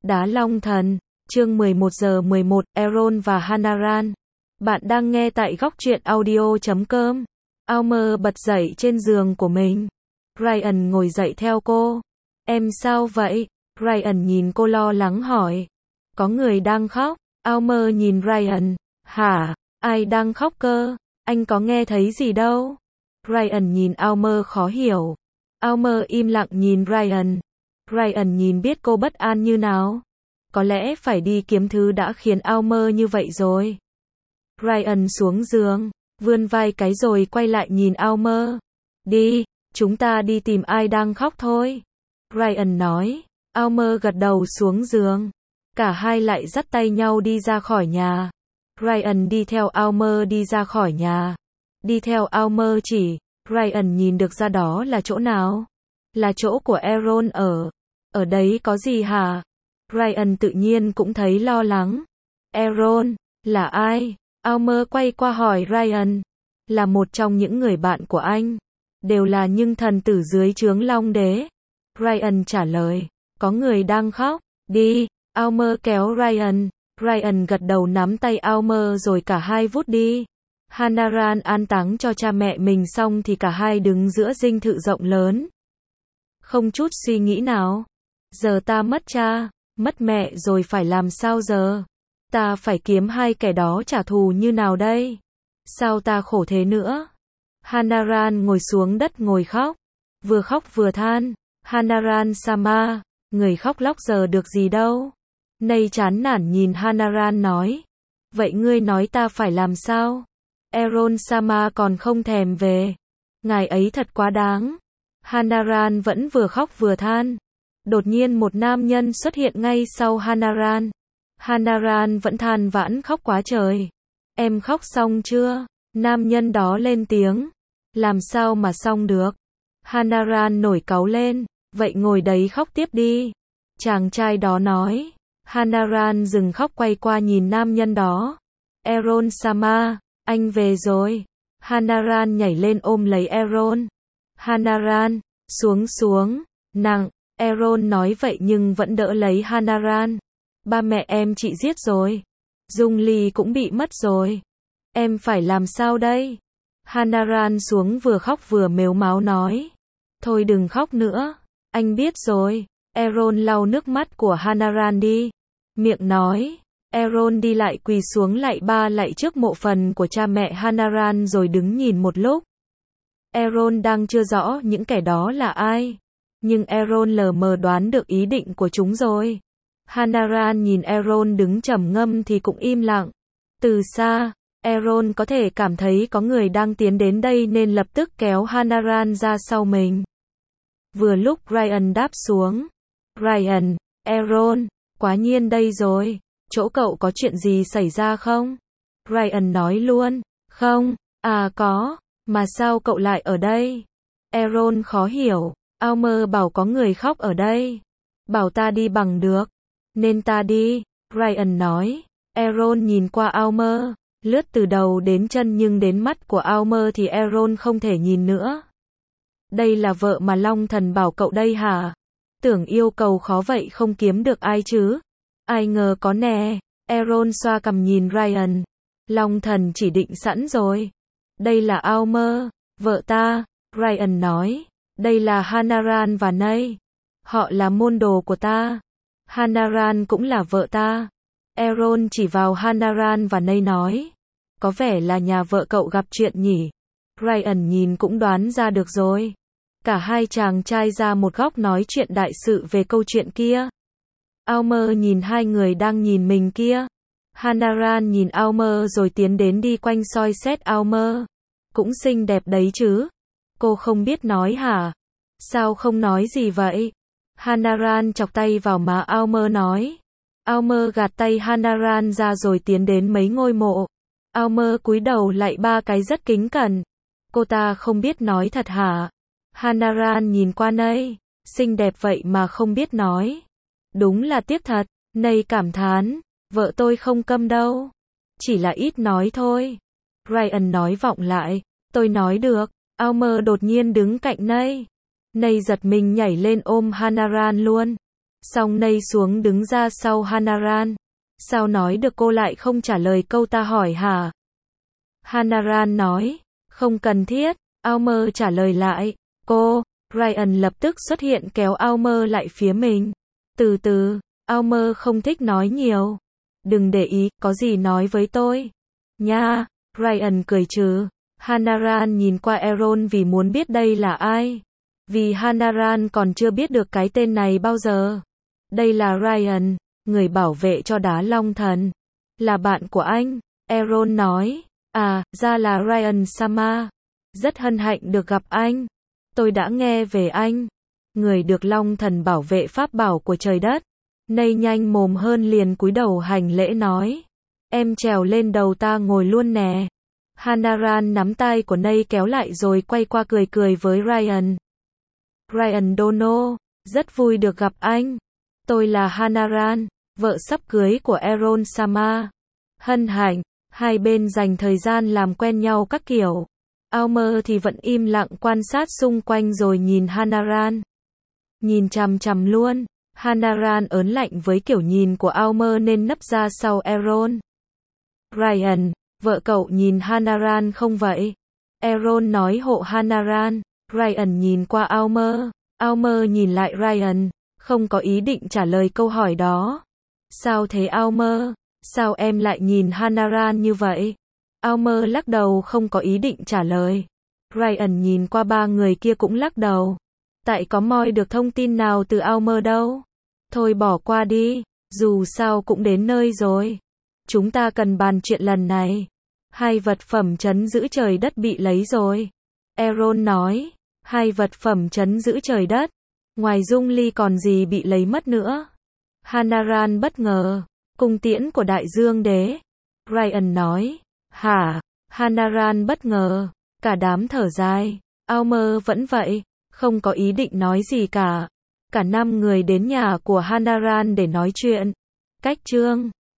Đá Long Thần, chương 11 giờ 11, Aaron và Hanaran. Bạn đang nghe tại góc truyện audio.com. Almer bật dậy trên giường của mình. Ryan ngồi dậy theo cô. Em sao vậy? Ryan nhìn cô lo lắng hỏi. Có người đang khóc. Almer nhìn Ryan. Hả? Ai đang khóc cơ? Anh có nghe thấy gì đâu. Ryan nhìn Almer khó hiểu. Almer im lặng nhìn Ryan. Ryan nhìn biết cô bất an như nào. Có lẽ phải đi kiếm thứ đã khiến Almer như vậy rồi. Ryan xuống giường, vươn vai cái rồi quay lại nhìn Almer. Đi, chúng ta đi tìm ai đang khóc thôi. Ryan nói. Almer gật đầu xuống giường. Cả hai lại dắt tay nhau đi ra khỏi nhà. Ryan đi theo Almer đi ra khỏi nhà. Đi theo Almer chỉ. Ryan nhìn được ra đó là chỗ nào? Là chỗ của Aaron ở. Ở đấy có gì hả? Ryan tự nhiên cũng thấy lo lắng. Aaron, là ai? Almer quay qua hỏi Ryan. Là một trong những người bạn của anh. Đều là những thần tử dưới trướng Long Đế. Ryan trả lời. Có người đang khóc. Đi. Almer kéo Ryan. Ryan gật đầu nắm tay Almer rồi cả hai vút đi. Hanaran an táng cho cha mẹ mình xong thì cả hai đứng giữa dinh thự rộng lớn. Không chút suy nghĩ nào. Giờ ta mất cha, mất mẹ rồi phải làm sao giờ? Ta phải kiếm hai kẻ đó trả thù như nào đây? Sao ta khổ thế nữa? Hanaran ngồi xuống đất ngồi khóc vừa than. Hanaran sama, người khóc lóc giờ được gì đâu. Nay chán nản nhìn Hanaran nói. Vậy ngươi nói ta phải làm sao? Aaron sama còn không thèm về. Ngài ấy thật quá đáng. Hanaran vẫn vừa khóc vừa than. Đột nhiên một nam nhân xuất hiện ngay sau Hanaran. Hanaran vẫn than vãn khóc quá trời. Em khóc xong chưa? Nam nhân đó lên tiếng. Làm sao mà xong được? Hanaran nổi cáu lên. Vậy ngồi đấy khóc tiếp đi. Chàng trai đó nói. Hanaran dừng khóc quay qua nhìn nam nhân đó. Aaron sama, anh về rồi. Hanaran nhảy lên ôm lấy Aaron. Hanaran, xuống, nặng. Aaron nói vậy nhưng vẫn đỡ lấy Hanaran. Ba mẹ em chị giết rồi. Dung Ly cũng bị mất rồi. Em phải làm sao đây? Hanaran xuống vừa khóc vừa mếu máo nói. Thôi đừng khóc nữa. Anh biết rồi. Aaron lau nước mắt của Hanaran đi. Miệng nói. Aaron đi lại quỳ xuống lại trước mộ phần của cha mẹ Hanaran rồi đứng nhìn một lúc. Aaron đang chưa rõ những kẻ đó là ai. Nhưng Aaron lờ mờ đoán được ý định của chúng rồi. Hanaran nhìn Aaron đứng trầm ngâm thì cũng im lặng. Từ xa, Aaron có thể cảm thấy có người đang tiến đến đây nên lập tức kéo Hanaran ra sau mình. Vừa lúc Ryan đáp xuống. Ryan, Aaron, quá nhiên đây rồi. Chỗ cậu có chuyện gì xảy ra không? Ryan nói luôn. Không, có, mà sao cậu lại ở đây? Aaron khó hiểu. Almer bảo có người khóc ở đây. Bảo ta đi bằng được. Nên ta đi. Ryan nói. Aaron nhìn qua Almer. Lướt từ đầu đến chân nhưng đến mắt của Almer thì Aaron không thể nhìn nữa. Đây là vợ mà Long Thần bảo cậu đây hả? Tưởng yêu cầu khó vậy không kiếm được ai chứ? Ai ngờ có nè. Aaron xoa cằm nhìn Ryan. Long Thần chỉ định sẵn rồi. Đây là Almer, vợ ta. Ryan nói. Đây là Hanaran và Nay. Họ là môn đồ của ta. Hanaran cũng là vợ ta. Aaron chỉ vào Hanaran và Nay nói. Có vẻ là nhà vợ cậu gặp chuyện nhỉ. Ryan nhìn cũng đoán ra được rồi. Cả hai chàng trai ra một góc nói chuyện đại sự về câu chuyện kia. Almer nhìn hai người đang nhìn mình kia. Hanaran nhìn Almer rồi tiến đến đi quanh soi xét Almer. Cũng xinh đẹp đấy chứ. Cô không biết nói hả? Sao không nói gì vậy? Hanaran chọc tay vào má Almer nói. Almer gạt tay Hanaran ra rồi tiến đến mấy ngôi mộ. Almer cúi đầu lạy ba cái rất kính cẩn. Cô ta không biết nói thật hả? Hanaran nhìn qua Nay. Xinh đẹp vậy mà không biết nói. Đúng là tiếc thật. Nay cảm thán. Vợ tôi không câm đâu. Chỉ là ít nói thôi. Ryan nói vọng lại. Tôi nói được. Almer đột nhiên đứng cạnh Nay. Nay giật mình nhảy lên ôm Hanaran luôn. Xong Nây xuống đứng ra sau Hanaran. Sao nói được cô lại không trả lời câu ta hỏi hả? Hanaran nói, không cần thiết. Almer trả lời lại, cô. Ryan lập tức xuất hiện kéo Almer lại phía mình. Từ từ, Almer không thích nói nhiều. Đừng để ý, có gì nói với tôi. Nha, Ryan cười trừ. Hanaran nhìn qua Aaron vì muốn biết đây là ai. Vì Hanaran còn chưa biết được cái tên này bao giờ. Đây là Ryan, người bảo vệ cho đá long thần. Là bạn của anh, Aaron nói. À, ra là Ryan Sama. Rất hân hạnh được gặp anh. Tôi đã nghe về anh. Người được long thần bảo vệ pháp bảo của trời đất. Nây nhanh mồm hơn liền cúi đầu hành lễ nói. Em trèo lên đầu ta ngồi luôn nè. Hanaran nắm tay của Nây kéo lại rồi quay qua cười cười với Ryan. Ryan Dono, rất vui được gặp anh. Tôi là Hanaran, vợ sắp cưới của Aaron Sama. Hân hạnh, hai bên dành thời gian làm quen nhau các kiểu. Almer thì vẫn im lặng quan sát xung quanh rồi nhìn Hanaran. Nhìn chằm chằm luôn. Hanaran ớn lạnh với kiểu nhìn của Almer nên nấp ra sau Aaron. Ryan, vợ cậu nhìn Hanaran không vậy? Aaron nói hộ Hanaran. Ryan nhìn qua Almer. Almer nhìn lại Ryan, không có ý định trả lời câu hỏi đó. Sao thế Almer? Sao em lại nhìn Hanaran như vậy? Almer lắc đầu không có ý định trả lời. Ryan nhìn qua ba người kia cũng lắc đầu. Tại có moi được thông tin nào từ Almer đâu. Thôi bỏ qua đi, dù sao cũng đến nơi rồi. Chúng ta cần bàn chuyện lần này. Hai vật phẩm trấn giữ trời đất bị lấy rồi. Aaron nói, hai vật phẩm trấn giữ trời đất. Ngoài Dung Ly còn gì bị lấy mất nữa? Hanaran bất ngờ. Cung tiễn của Đại Dương Đế. Ryan nói, hả? Hanaran bất ngờ. Cả đám thở dài. Almer vẫn vậy, không có ý định nói gì cả. Cả 5 người đến nhà của Hanaran để nói chuyện. Cách chương